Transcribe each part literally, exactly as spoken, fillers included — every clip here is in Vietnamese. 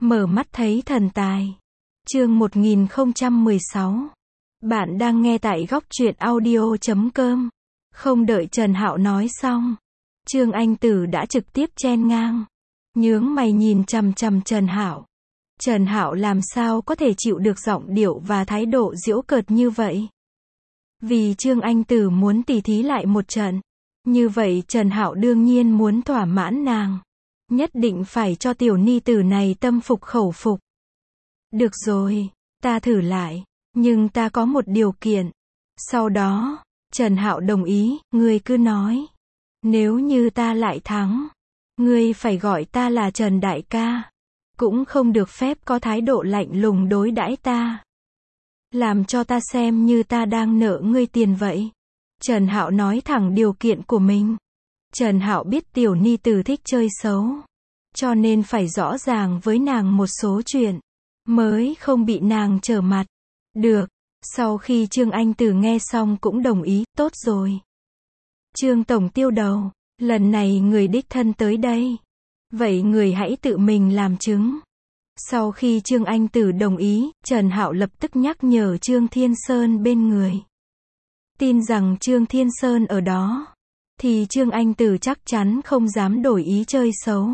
Mở mắt thấy thần tài. Chương một nghìn không trăm mười sáu. Bạn đang nghe tại góc truyện audio chấm com. Không đợi Trần Hạo nói xong, Trương Anh Tử đã trực tiếp chen ngang, nhướng mày nhìn chằm chằm Trần Hạo. Trần Hạo làm sao có thể chịu được giọng điệu và thái độ giễu cợt như vậy? Vì Trương Anh Tử muốn tỉ thí lại một trận, như vậy Trần Hạo đương nhiên muốn thỏa mãn nàng, nhất định phải cho tiểu ni tử này tâm phục khẩu phục. Được rồi, ta thử lại, nhưng ta có một điều kiện. Sau đó, Trần Hạo đồng ý, ngươi cứ nói. Nếu như ta lại thắng, ngươi phải gọi ta là Trần đại ca, cũng không được phép có thái độ lạnh lùng đối đãi ta, làm cho ta xem như ta đang nợ ngươi tiền vậy. Trần Hạo nói thẳng điều kiện của mình. Trần Hạo biết tiểu ni tử thích chơi xấu, cho nên phải rõ ràng với nàng một số chuyện, mới không bị nàng trở mặt. Được. Sau khi Trương Anh Tử nghe xong cũng đồng ý, tốt rồi. Trương tổng tiêu đầu, lần này người đích thân tới đây, vậy người hãy tự mình làm chứng. Sau khi Trương Anh Tử đồng ý, Trần Hạo lập tức nhắc nhở Trương Thiên Sơn bên người. Tin rằng Trương Thiên Sơn ở đó, thì Trương Anh Tử chắc chắn không dám đổi ý chơi xấu.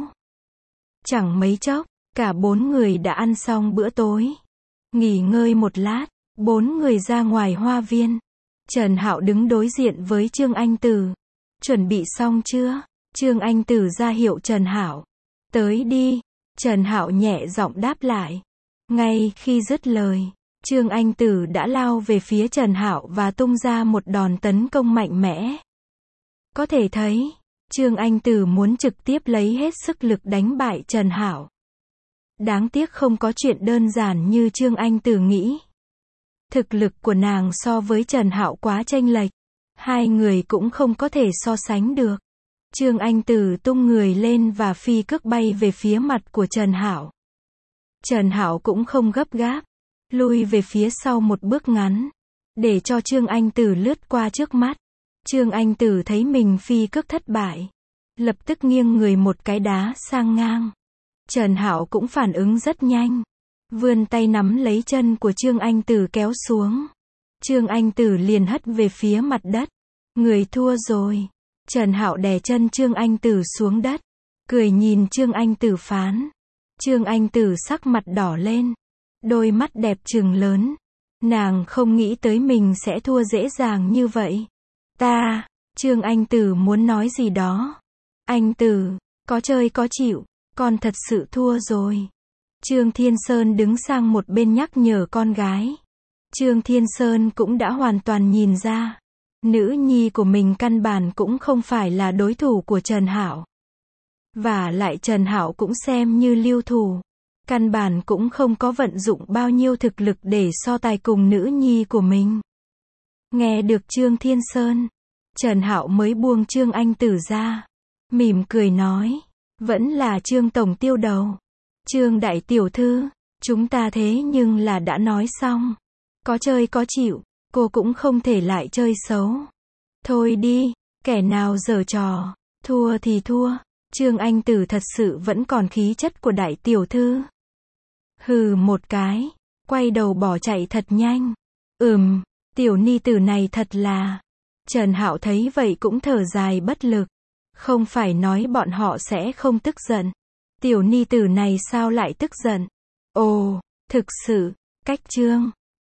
Chẳng mấy chốc, cả bốn người đã ăn xong bữa tối, nghỉ ngơi một lát, bốn người ra ngoài hoa viên. Trần Hạo đứng đối diện với Trương Anh Tử. Chuẩn bị xong chưa? Trương Anh Tử ra hiệu Trần Hạo. Tới đi. Trần Hạo nhẹ giọng đáp lại. Ngay khi dứt lời, Trương Anh Tử đã lao về phía Trần Hạo và tung ra một đòn tấn công mạnh mẽ. Có thể thấy, Trương Anh Tử muốn trực tiếp lấy hết sức lực đánh bại Trần Hạo. Đáng tiếc không có chuyện đơn giản như Trương Anh Tử nghĩ. Thực lực của nàng so với Trần Hạo quá chênh lệch, hai người cũng không có thể so sánh được. Trương Anh Tử tung người lên và phi cước bay về phía mặt của Trần Hạo. Trần Hạo cũng không gấp gáp, lui về phía sau một bước ngắn, để cho Trương Anh Tử lướt qua trước mắt. Trương Anh Tử thấy mình phi cước thất bại, lập tức nghiêng người một cái đá sang ngang. Trần Hạo cũng phản ứng rất nhanh, vươn tay nắm lấy chân của Trương Anh Tử kéo xuống. Trương Anh Tử liền hất về phía mặt đất. Người thua rồi. Trần Hạo đè chân Trương Anh Tử xuống đất, cười nhìn Trương Anh Tử phán. Trương Anh Tử sắc mặt đỏ lên, đôi mắt đẹp trừng lớn. Nàng không nghĩ tới mình sẽ thua dễ dàng như vậy. Ta, Trương Anh Tử muốn nói gì đó. Anh Tử, có chơi có chịu, con thật sự thua rồi. Trương Thiên Sơn đứng sang một bên nhắc nhở con gái. Trương Thiên Sơn cũng đã hoàn toàn nhìn ra, nữ nhi của mình căn bản cũng không phải là đối thủ của Trần Hạo. Và lại Trần Hạo cũng xem như lưu thủ, căn bản cũng không có vận dụng bao nhiêu thực lực để so tài cùng nữ nhi của mình. Nghe được Trương Thiên Sơn, Trần Hạo mới buông Trương Anh Tử ra, mỉm cười nói, vẫn là Trương tổng tiêu đầu. Trương đại tiểu thư, chúng ta thế nhưng là đã nói xong, có chơi có chịu, cô cũng không thể lại chơi xấu. Thôi đi, kẻ nào giở trò, thua thì thua. Trương Anh Tử thật sự vẫn còn khí chất của đại tiểu thư. Hừ một cái, quay đầu bỏ chạy thật nhanh. Ừm, tiểu ni tử này thật là. Trần Hạo thấy vậy cũng thở dài bất lực. Không phải nói bọn họ sẽ không tức giận. Tiểu ni tử này sao lại tức giận? Ồ, thực sự, cách Trương